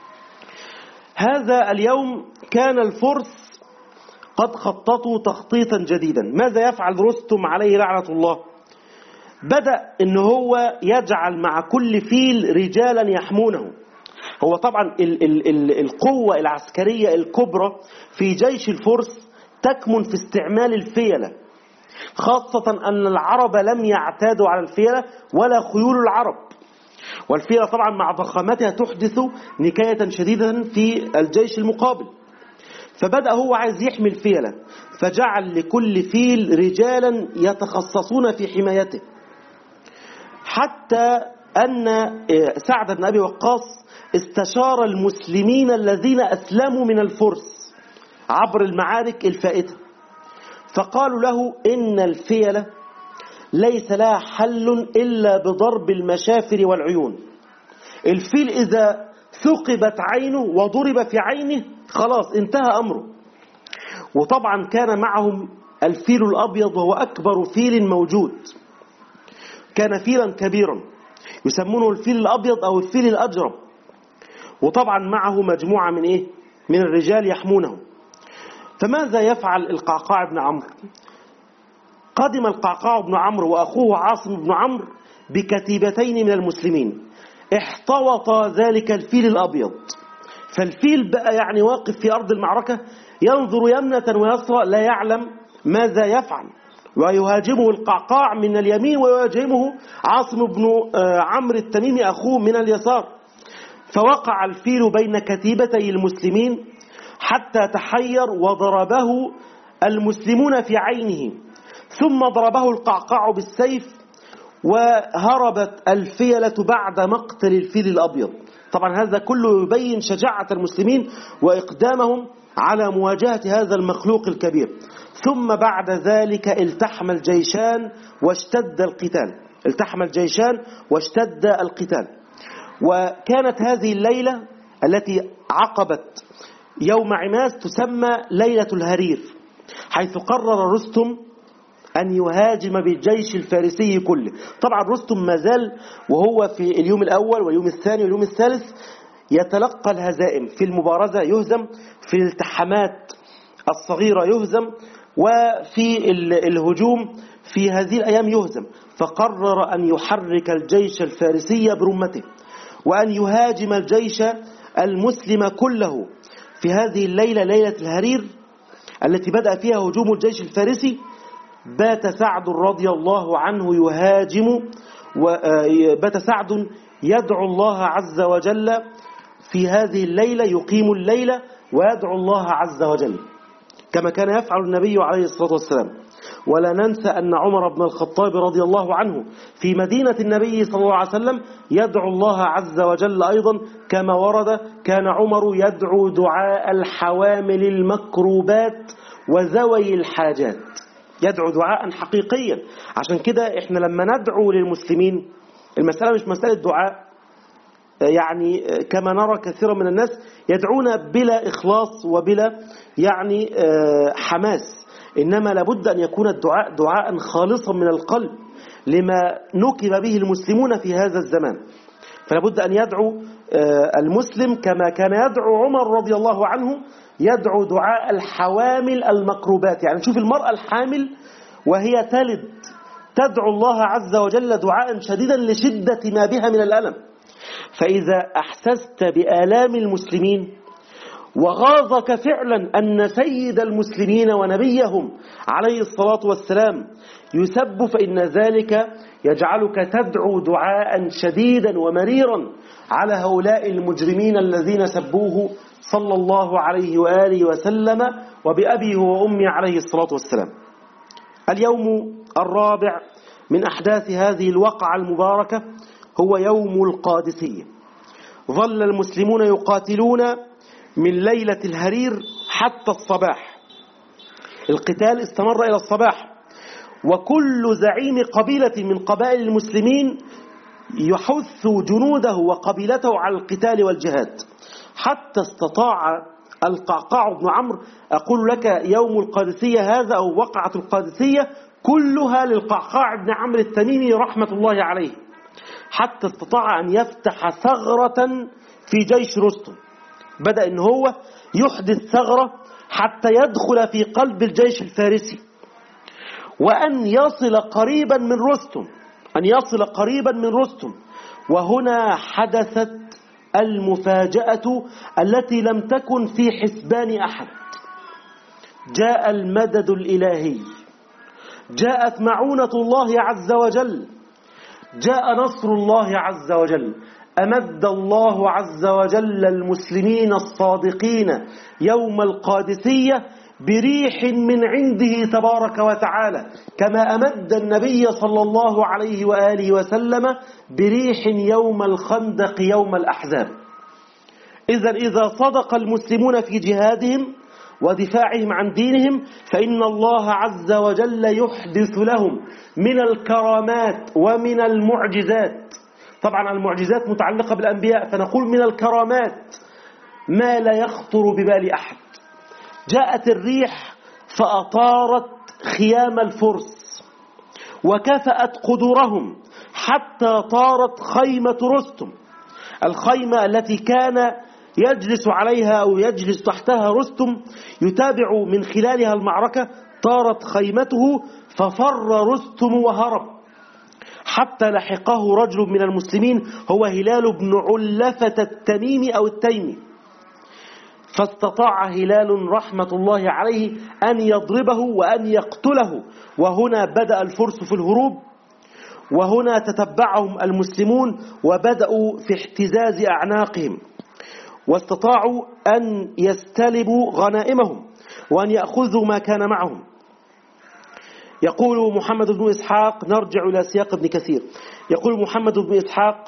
هذا اليوم كان الفرس قد خططوا تخطيطا جديدا. ماذا يفعل رستم عليه لعنة الله؟ بدأ إن هو يجعل مع كل فيل رجالا يحمونه. هو طبعا ال ال ال القوة العسكرية الكبرى في جيش الفرس تكمن في استعمال الفيلة، خاصة أن العرب لم يعتادوا على الفيلة ولا خيول العرب، والفيلة طبعا مع ضخامتها تحدث نكاية شديدة في الجيش المقابل. فبدأ هو عايز يحمي الفيلة، فجعل لكل فيل رجالا يتخصصون في حمايته، حتى أن سعد بن أبي وقاص استشار المسلمين الذين أسلموا من الفرس عبر المعارك الفائتة، فقالوا له إن الفيلة ليس لها حل إلا بضرب المشافر والعيون. الفيل إذا ثقبت عينه وضرب في عينه خلاص انتهى أمره. وطبعا كان معهم الفيل الأبيض وهو أكبر فيل موجود، كان فيلا كبيرا يسمونه الفيل الأبيض أو الفيل الأجرم. وطبعا معه مجموعة من إيه؟ من الرجال يحمونه. فماذا يفعل القعقاع بن عمرو؟ قدم القعقاع بن عمرو وأخوه عاصم بن عمرو بكتيبتين من المسلمين، احتوط ذلك الفيل الأبيض. فالفيل بقى يعني واقف في أرض المعركة ينظر يمنة ويسرى لا يعلم ماذا يفعل، ويهاجمه القعقاع من اليمين ويهاجمه عاصم بن عمرو التميمي أخوه من اليسار. فوقع الفيل بين كتيبتي المسلمين حتى تحير وضربه المسلمون في عينه، ثم ضربه القعقاع بالسيف وهربت الفيلة بعد مقتل الفيل الأبيض. طبعا هذا كله يبين شجاعة المسلمين وإقدامهم على مواجهة هذا المخلوق الكبير. ثم بعد ذلك التحم الجيشان واشتد القتال التحم الجيشان واشتد القتال. وكانت هذه الليلة التي عقبت يوم عماس تسمى ليلة الهرير، حيث قرر رستم أن يهاجم بالجيش الفارسي كله. طبعا رستم ما زال وهو في اليوم الأول واليوم الثاني واليوم الثالث يتلقى الهزائم، في المبارزة يهزم، في الالتحامات الصغيرة يهزم، وفي الهجوم في هذه الأيام يهزم. فقرر أن يحرك الجيش الفارسي برمته وأن يهاجم الجيش المسلم كله في هذه الليلة، ليلة الهرير التي بدأ فيها هجوم الجيش الفارسي. بات سعد رضي الله عنه يهاجم، وبات سعد يدعو الله عز وجل في هذه الليلة، يقيم الليلة ويدعو الله عز وجل كما كان يفعل النبي عليه الصلاة والسلام. ولا ننسى أن عمر بن الخطاب رضي الله عنه في مدينة النبي صلى الله عليه وسلم يدعو الله عز وجل أيضا كما ورد. كان عمر يدعو دعاء الحوامل المكروبات وذوي الحاجات، يدعو دعاء حقيقيا. عشان كده احنا لما ندعو للمسلمين المسألة مش مسألة دعاء يعني كما نرى كثيرا من الناس يدعون بلا إخلاص وبلا يعني حماس، إنما لابد أن يكون الدعاء دعاء خالصا من القلب لما نكب به المسلمون في هذا الزمان. فلابد أن يدعو المسلم كما كان يدعو عمر رضي الله عنه، يدعو دعاء الحوامل المكروبات. يعني شوف المرأة الحامل وهي تلد تدعو الله عز وجل دعاء شديدا لشدة ما بها من الألم. فإذا أحسست بآلام المسلمين وغاظك فعلا أن سيد المسلمين ونبيهم عليه الصلاة والسلام يسب، فإن ذلك يجعلك تدعو دعاء شديدا ومريرا على هؤلاء المجرمين الذين سبوه صلى الله عليه وآله وسلم وبأبيه وأمي عليه الصلاة والسلام. اليوم الرابع من أحداث هذه الوقعة المباركة هو يوم القادسية. ظل المسلمون يقاتلون من ليلة الهرير حتى الصباح، القتال استمر إلى الصباح، وكل زعيم قبيلة من قبائل المسلمين يحث جنوده وقبيلته على القتال والجهاد، حتى استطاع القعقاع بن عمرو. أقول لك يوم القادسية هذا أو وقعة القادسية كلها للقعقاع بن عمرو التميمي رحمة الله عليه، حتى استطاع أن يفتح ثغرة في جيش رستم. بدأ إن هو يحدث ثغرة حتى يدخل في قلب الجيش الفارسي وأن يصل قريبا من رستم أن يصل قريبا من رستم وهنا حدثت المفاجأة التي لم تكن في حسبان أحد. جاء المدد الإلهي، جاءت معونة الله عز وجل، جاء نصر الله عز وجل. أمد الله عز وجل المسلمين الصادقين يوم القادسية بريح من عنده تبارك وتعالى، كما أمد النبي صلى الله عليه وآله وسلم بريح يوم الخندق يوم الأحزاب. إذن إذا صدق المسلمون في جهادهم ودفاعهم عن دينهم فإن الله عز وجل يحدث لهم من الكرامات ومن المعجزات. طبعا المعجزات متعلقة بالأنبياء، فنقول من الكرامات ما لا يخطر ببال أحد. جاءت الريح فأطارت خيام الفرس وكفأت قدورهم حتى طارت خيمة رستم، الخيمة التي كان يجلس عليها أو يجلس تحتها رستم يتابع من خلالها المعركة، طارت خيمته ففر رستم وهرب حتى لحقه رجل من المسلمين هو هلال بن علفة التميمي أو التيمي، فاستطاع هلال رحمة الله عليه أن يضربه وأن يقتله. وهنا بدأ الفرس في الهروب، وهنا تتبعهم المسلمون وبدأوا في احتزاز أعناقهم، واستطاعوا أن يستلبوا غنائمهم وأن يأخذوا ما كان معهم. يقول محمد بن إسحاق، نرجع إلى سياق ابن كثير، يقول محمد بن إسحاق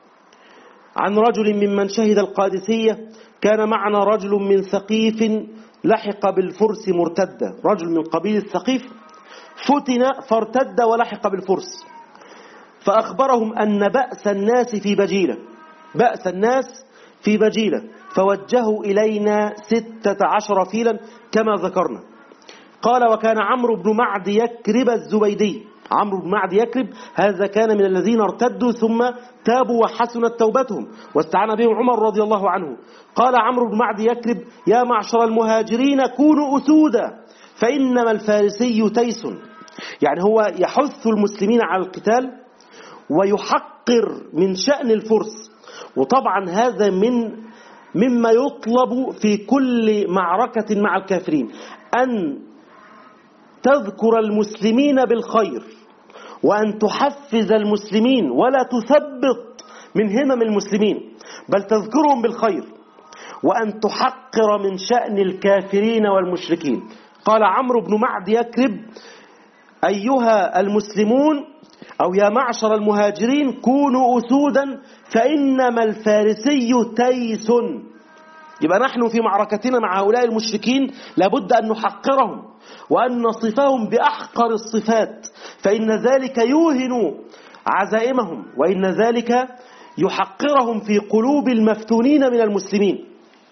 عن رجل ممن شهد القادسية: كان معنا رجل من ثقيف لحق بالفرس مرتدة، رجل من قبيل الثقيف فتن فارتد ولحق بالفرس، فأخبرهم أن بأس الناس في بجيلة، بأس الناس في بجيلة، فوجهوا إلينا ستة عشر فيلا كما ذكرنا. قال: وكان عمرو بن معد يكرب الزبيدي، عمرو بن معد يكرب هذا كان من الذين ارتدوا ثم تابوا وحسنت توبتهم واستعان بهم عمر رضي الله عنه. قال عمرو بن معد يكرب: يا معشر المهاجرين كونوا أسودا فإنما الفارسي تيس. يعني هو يحث المسلمين على القتال ويحقر من شأن الفرس، وطبعا هذا من مما يطلب في كل معركة مع الكافرين، أن تذكر المسلمين بالخير وأن تحفز المسلمين ولا تثبط من همم المسلمين، بل تذكرهم بالخير، وأن تحقر من شأن الكافرين والمشركين. قال عمرو بن معد يكرب: أيها المسلمون أو يا معشر المهاجرين كونوا أسودا فإنما الفارسي تيس. يبقى نحن في معركتنا مع هؤلاء المشركين لابد أن نحقرهم وأن نصفهم بأحقر الصفات، فإن ذلك يوهن عزائمهم وإن ذلك يحقرهم في قلوب المفتونين من المسلمين.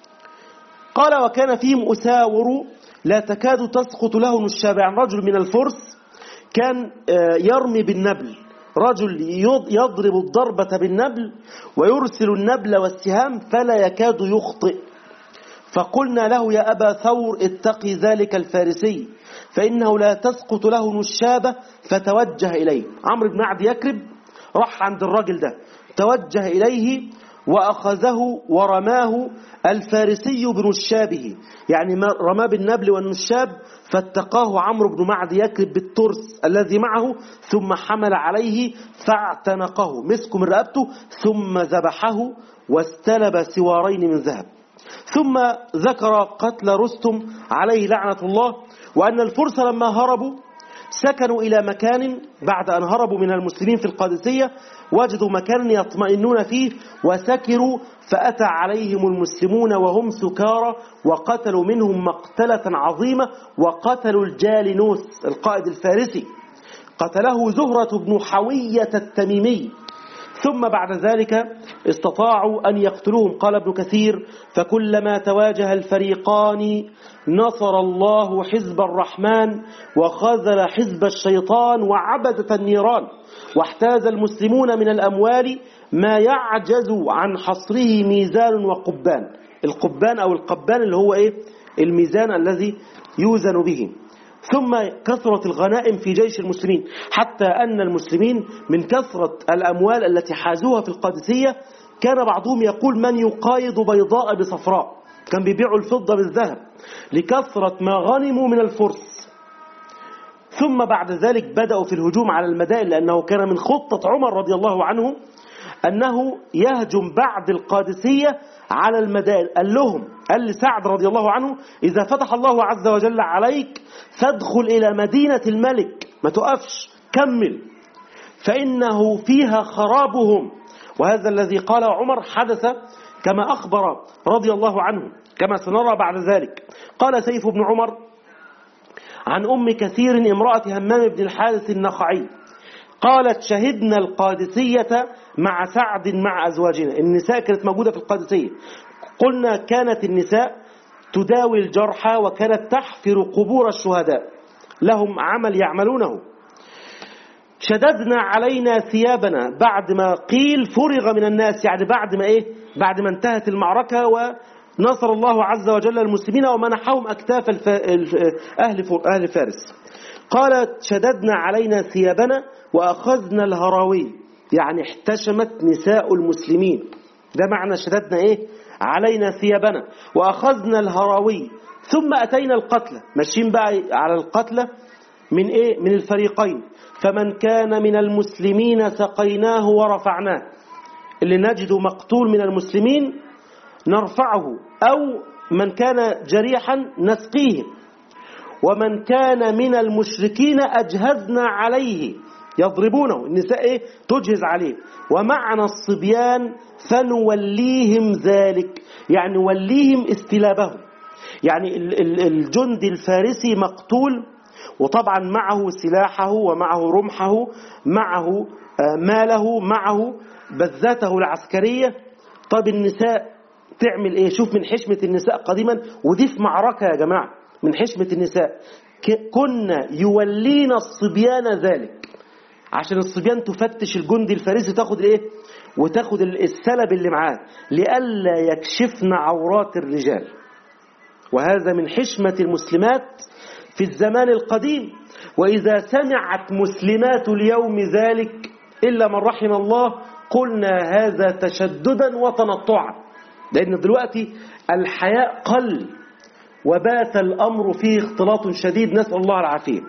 قال: وكان فيهم أساور لا تكاد تسقط له نشاب، عن رجل من الفرس كان يرمي بالنبل، رجل يضرب الضربة بالنبل ويرسل النبل والسهام فلا يكاد يخطئ. فقلنا له: يا أبا ثور اتقي ذلك الفارسي فإنه لا تسقط له نشابة، فتوجه إليه. عمرو بن معد يكرب راح عند الرجل ده، توجه إليه وأخذه ورماه الفارسي بنشابه، يعني رماه بالنبل والنشاب، فاتقاه عمرو بن معد يكرب بالترس الذي معه، ثم حمل عليه فاعتنقه، مسكه من رقبته ثم ذبحه واستلب سوارين من ذهب. ثم ذكر قتل رستم عليه لعنة الله، وأن الفرس لما هربوا سكنوا إلى مكان، بعد أن هربوا من المسلمين في القادسية وجدوا مكان يطمئنون فيه وسكروا، فأتى عليهم المسلمون وهم سكارى وقتلوا منهم مقتلة عظيمة، وقتلوا الجالنوس القائد الفارسي، قتله زهرة بن حوية التميمي. ثم بعد ذلك استطاعوا أن يقتلوهم. قال ابن كثير: فكلما تواجه الفريقان نصر الله حزب الرحمن وخذل حزب الشيطان وعبدة النيران، واحتاز المسلمون من الأموال ما يعجز عن حصره ميزان وقبان. القبان أو القبان اللي هو إيه؟ الميزان الذي يوزن به. ثم كثرة الغنائم في جيش المسلمين، حتى أن المسلمين من كثرة الأموال التي حازوها في القادسية كان بعضهم يقول: من يقايض بيضاء بصفراء، كان بيبيعوا الفضة بالذهب لكثرة ما غنموا من الفرس. ثم بعد ذلك بدأوا في الهجوم على المدائن، لأنه كان من خطة عمر رضي الله عنه أنه يهجم بعد القادسية على المدائن. قال لهم، قال لسعد رضي الله عنه: إذا فتح الله عز وجل عليك فادخل إلى مدينة الملك، ما تقفش، كمل، فإنه فيها خرابهم. وهذا الذي قال عمر حدث كما أخبر رضي الله عنه كما سنرى بعد ذلك. قال سيف بن عمر عن أم كثير امرأة همام بن الحارث النخعي قالت: شهدنا القادسية مع سعد مع أزواجنا. النساء كانت موجودة في القادسية. قلنا: كانت النساء تداوي الجرحى وكانت تحفر قبور الشهداء، لهم عمل يعملونه. شددنا علينا ثيابنا، بعد ما قيل فرغ من الناس، يعني بعد ما إيه؟ بعد ما انتهت المعركة ونصر الله عز وجل المسلمين ومنحهم أكتاف الف... أهل أهل فارس. قال شددنا علينا ثيابنا وأخذنا الهراوي، يعني احتشمت نساء المسلمين، ده معنى شددنا إيه؟ علينا ثيابنا وأخذنا الهراوي، ثم أتينا القتلى، ماشيين بقى على القتلى من إيه؟ من الفريقين، فمن كان من المسلمين سقيناه ورفعناه، اللي نجد مقتول من المسلمين نرفعه، أو من كان جريحا نسقيه، ومن كان من المشركين أجهزنا عليه، يضربونه النساء إيه؟ تجهز عليه، ومعنا الصبيان فنوليهم ذلك، يعني نوليهم استلابهم، يعني الجندي الفارسي مقتول وطبعا معه سلاحه ومعه رمحه، معه ماله، معه بذاته العسكرية. طب النساء تعمل ايه؟ شوف من حشمة النساء قديما، ودي في معركة يا جماعة، من حشمة النساء كنا يولينا الصبيان ذلك، عشان الصبيان تفتش الجندي الفارسي تاخد الايه؟ وتاخد السلب اللي معاه لئلا يكشفن عورات الرجال. وهذا من حشمة المسلمات في الزمان القديم. وإذا سمعت مسلمات اليوم ذلك إلا من رحم الله قلنا هذا تشددا وتنطعا، لأن دلوقتي الحياء قل وبات الأمر فيه اختلاط شديد، نسأل الله العافية.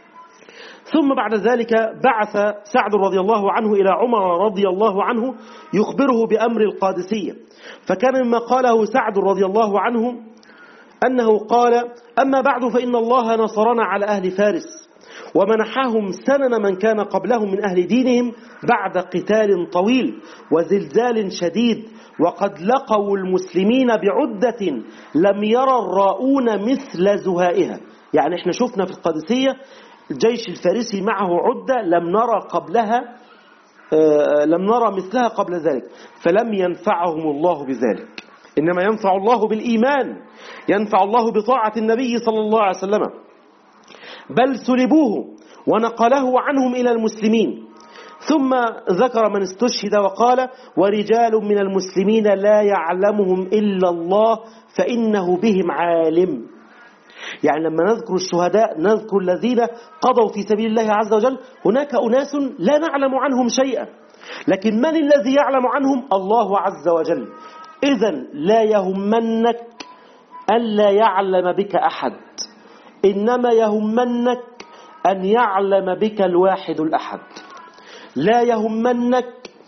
ثم بعد ذلك بعث سعد رضي الله عنه إلى عمر رضي الله عنه يخبره بأمر القادسية، فكان مما قاله سعد رضي الله عنه أنه قال: أما بعد فإن الله نصرنا على أهل فارس ومنحهم سنن من كان قبلهم من أهل دينهم بعد قتال طويل وزلزال شديد، وقد لقوا المسلمين بعدة لم يرى الراؤون مثل زهائها. يعني احنا شفنا في القادسية الجيش الفارسي معه عدة لم نرى قبلها آه لم نرى مثلها قبل ذلك، فلم ينفعهم الله بذلك، إنما ينفع الله بالإيمان، ينفع الله بطاعة النبي صلى الله عليه وسلم، بل سلبوه ونقله عنهم إلى المسلمين. ثم ذكر من استشهد وقال: ورجال من المسلمين لا يعلمهم إلا الله فإنه بهم عالم. يعني لما نذكر الشهداء نذكر الذين قضوا في سبيل الله عز وجل، هناك أناس لا نعلم عنهم شيئا، لكن من الذي يعلم عنهم؟ الله عز وجل. إذن لا يهمنك ألا يعلم بك أحد، إنما يهمنك أن يعلم بك الواحد الأحد. لا يهمنك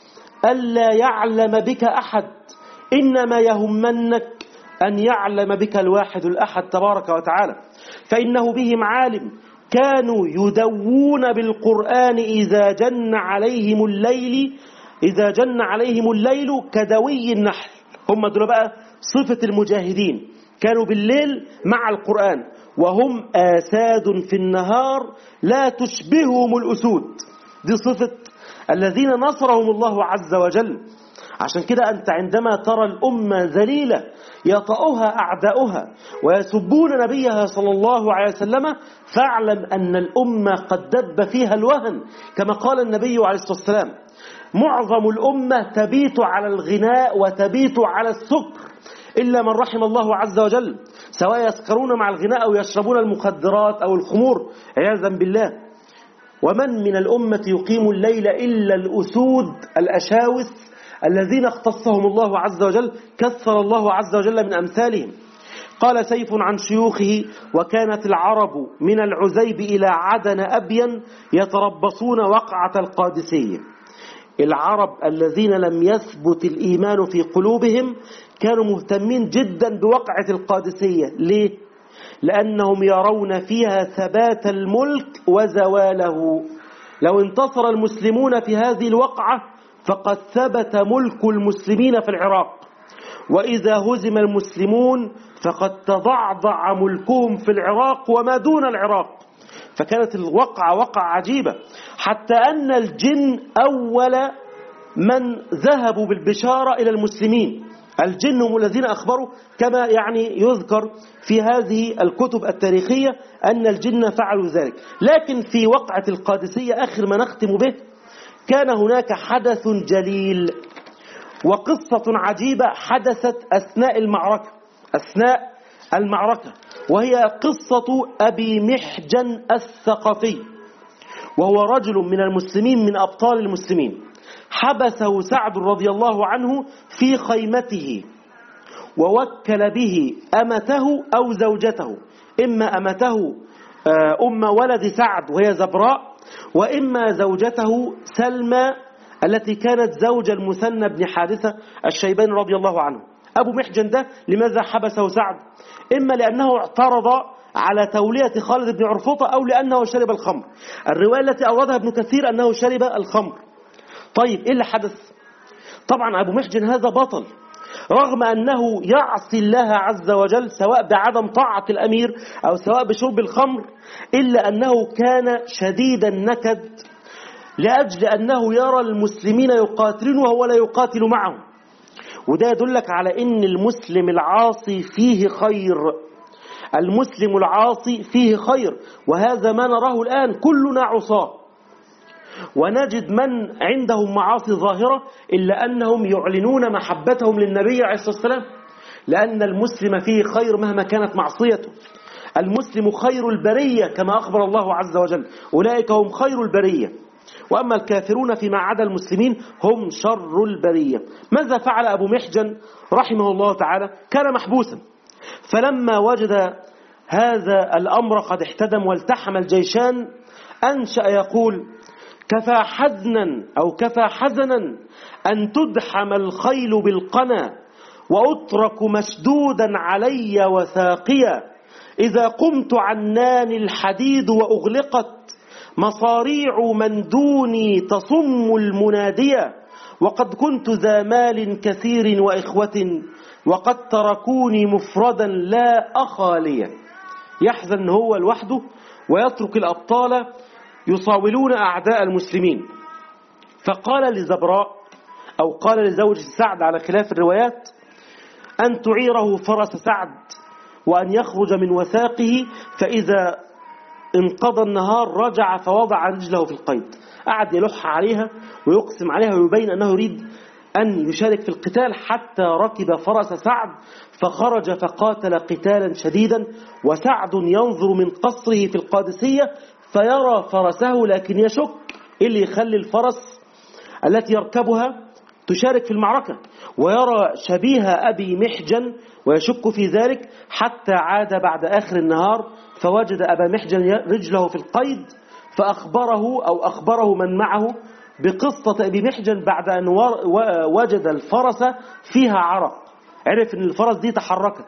ألا يعلم بك أحد، إنما يهمنك أن يعلم بك الواحد الأحد تبارك وتعالى، فإنه بهم عالم. كانوا يدوون بالقرآن إذا جن عليهم الليل إذا جن عليهم الليل كدوي النحل. هم دول بقى صفة المجاهدين، كانوا بالليل مع القرآن، وهم آساد في النهار لا تشبههم الأسود. دي صفة الذين نصرهم الله عز وجل. عشان كده أنت عندما ترى الأمة ذليلة يطأها أعداؤها ويسبون نبيها صلى الله عليه وسلم، فاعلم أن الأمة قد دب فيها الوهن، كما قال النبي عليه الصلاة والسلام: معظم الأمة تبيت على الغناء وتبيت على السكر إلا من رحم الله عز وجل، سواء يسكرون مع الغناء أو يشربون المخدرات أو الخمور عياذا بالله. ومن من الأمة يقيم الليل إلا الأسود الأشاوس الذين اختصهم الله عز وجل، كثر الله عز وجل من أمثالهم. قال سيف عن شيوخه: وكانت العرب من العزيب إلى عدن أبين يتربصون وقعة القادسية. العرب الذين لم يثبت الإيمان في قلوبهم كانوا مهتمين جدا بوقعة القادسية. ليه؟ لأنهم يرون فيها ثبات الملك وزواله. لو انتصر المسلمون في هذه الوقعة فقد ثبت ملك المسلمين في العراق، وإذا هزم المسلمون فقد تضعضع ملكهم في العراق وما دون العراق. فكانت الوقعة وقعة عجيبة، حتى أن الجن أول من ذهبوا بالبشارة إلى المسلمين. الجن هم الذين أخبروا، كما يعني يذكر في هذه الكتب التاريخية أن الجن فعلوا ذلك. لكن في وقعة القادسية آخر ما نختم به، كان هناك حدث جليل وقصة عجيبة حدثت أثناء المعركة أثناء المعركة وهي قصة أبي محجن الثقفي، وهو رجل من المسلمين من أبطال المسلمين، حبسه سعد رضي الله عنه في خيمته، ووكل به أمته أو زوجته، إما أمته أم ولد سعد وهي زبراء، وإما زوجته سلمى التي كانت زوج المثنى بن حارثة الشيباني رضي الله عنه. أبو محجن ده لماذا حبسه سعد؟ إما لأنه اعترض على تولية خالد بن عرفطة، أو لأنه شرب الخمر. الرواية التي أوردها ابن كثير أنه شرب الخمر. طيب إيه اللي حدث؟ طبعا أبو محجن هذا بطل، رغم أنه يعصي الله عز وجل سواء بعدم طاعة الأمير أو سواء بشرب الخمر، إلا أنه كان شديد النكد لأجل أنه يرى المسلمين يقاتلون وهو لا يقاتل معهم. وده يدلك على أن المسلم العاصي فيه خير، المسلم العاصي فيه خير، وهذا ما نراه الآن، كلنا عصاه، ونجد من عندهم معاصي ظاهرة إلا أنهم يعلنون محبتهم للنبي عليه الصلاة والسلام، لأن المسلم فيه خير مهما كانت معصيته. المسلم خير البرية كما أخبر الله عز وجل، أولئك هم خير البرية، وأما الكافرون فيما عدا المسلمين هم شر البرية. ماذا فعل أبو محجن رحمه الله تعالى؟ كان محبوسا، فلما وجد هذا الأمر قد احتدم والتحم الجيشان أنشأ يقول: كفى حزنا أو كفى حزنا أن تدحم الخيل بالقنا وأترك مشدودا علي وثاقيا، إذا قمت عنان الحديد وأغلقت مصاريع من دوني تصم المنادية، وقد كنت ذا مال كثير وإخوة وقد تركوني مفردا لا أخا لي. يحزن هو لوحده ويترك الأبطال يصاولون أعداء المسلمين. فقال لزبراء أو قال لزوج سعد على خلاف الروايات أن تعيره فرس سعد وأن يخرج من وثاقه، فإذا انقضى النهار رجع فوضع رجله في القيد. قعد يلح عليها ويقسم عليها ويبين أنه يريد أن يشارك في القتال، حتى ركب فرس سعد فخرج فقاتل قتالا شديدا، وسعد ينظر من قصره في القادسية فيرى فرسه لكن يشك اللي يخلي الفرس التي يركبها تشارك في المعركة، ويرى شبيه أبي محجن ويشك في ذلك، حتى عاد بعد آخر النهار فوجد أبا محجن رجله في القيد، فأخبره أو أخبره من معه بقصة أبي محجن بعد أن وجد الفرس فيها عرق، عرف أن الفرس دي تحركت،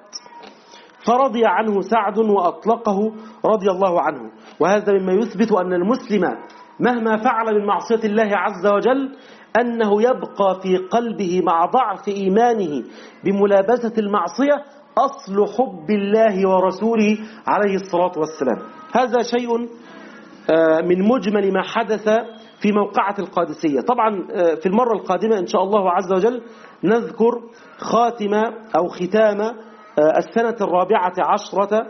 فرضي عنه سعد وأطلقه رضي الله عنه. وهذا مما يثبت أن المسلم مهما فعل من معصية الله عز وجل أنه يبقى في قلبه مع ضعف إيمانه بملابسة المعصية أصل حب الله ورسوله عليه الصلاة والسلام. هذا شيء من مجمل ما حدث في موقعة القادسية. طبعا في المرة القادمة إن شاء الله عز وجل نذكر خاتمة أو ختام السنة الرابعة عشرة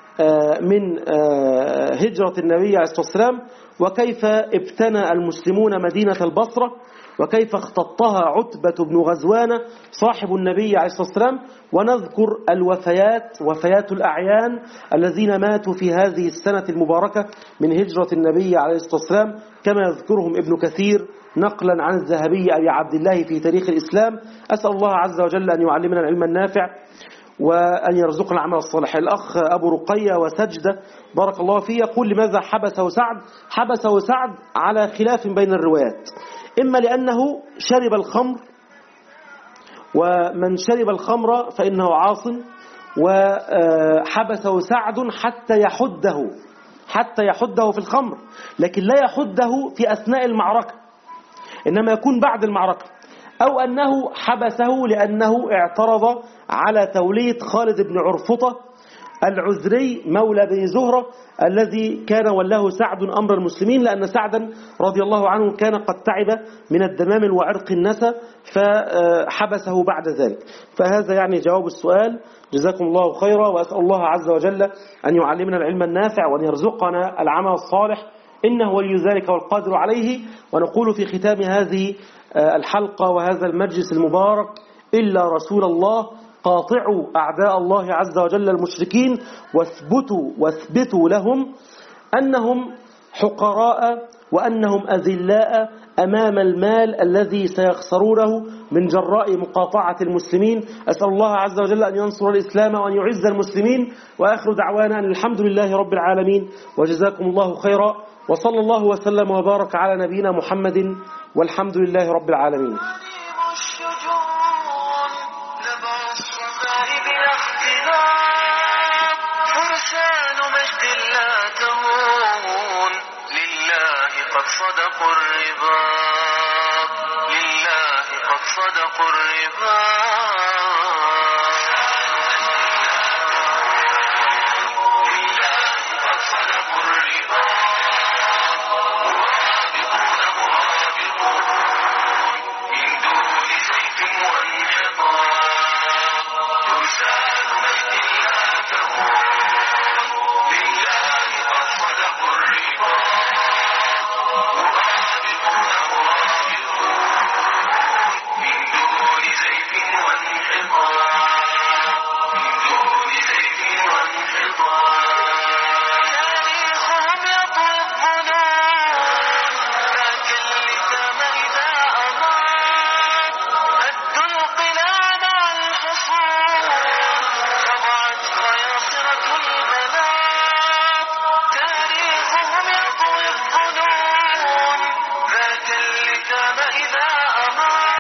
من هجرة النبي عليه الصلاة والسلام، وكيف ابتنى المسلمون مدينة البصرة، وكيف اختطها عتبة بن غزوان صاحب النبي عليه الصلاة والسلام، ونذكر الوفيات وفيات الأعيان الذين ماتوا في هذه السنة المباركة من هجرة النبي عليه الصلاة والسلام، كما يذكرهم ابن كثير نقلا عن الذهبي أبي عبد الله في تاريخ الإسلام. أسأل الله عز وجل أن يعلمنا العلم النافع وأن يرزقنا العمل الصالح. الأخ أبو رقية وسجدة بارك الله فيه يقول: لماذا حبسه سعد؟ حبسه سعد على خلاف بين الروايات، إما لأنه شرب الخمر، ومن شرب الخمر فإنه عاص، وحبسه سعد حتى يحده حتى يحده في الخمر، لكن لا يحده في أثناء المعركة، إنما يكون بعد المعركة، أو أنه حبسه لأنه اعترض على تولية خالد بن عرفطة العزري مولى بني زهرة الذي كان ولاه سعد أمر المسلمين، لأن سعدا رضي الله عنه كان قد تعب من الدمام وعرق النسى فحبسه بعد ذلك. فهذا يعني جواب السؤال. جزاكم الله خيرا، وأسأل الله عز وجل أن يعلمنا العلم النافع وأن يرزقنا العمل الصالح، إنه ولي ذلك والقادر عليه. ونقول في ختام هذه الحلقة وهذا المجلس المبارك: إلا رسول الله قاطعوا أعداء الله عز وجل المشركين، واثبتوا واثبتوا لهم أنهم حقراء وأنهم أذلاء أمام المال الذي سيخسرونه من جراء مقاطعة المسلمين. أسأل الله عز وجل أن ينصر الإسلام وأن يعز المسلمين، وآخر دعوانا أن الحمد لله رب العالمين، وجزاكم الله خيرا، وصلى الله وسلم وبارك على نبينا محمد، والحمد لله رب العالمين. صدقوا الرباط لله قد صدقوا الرباط.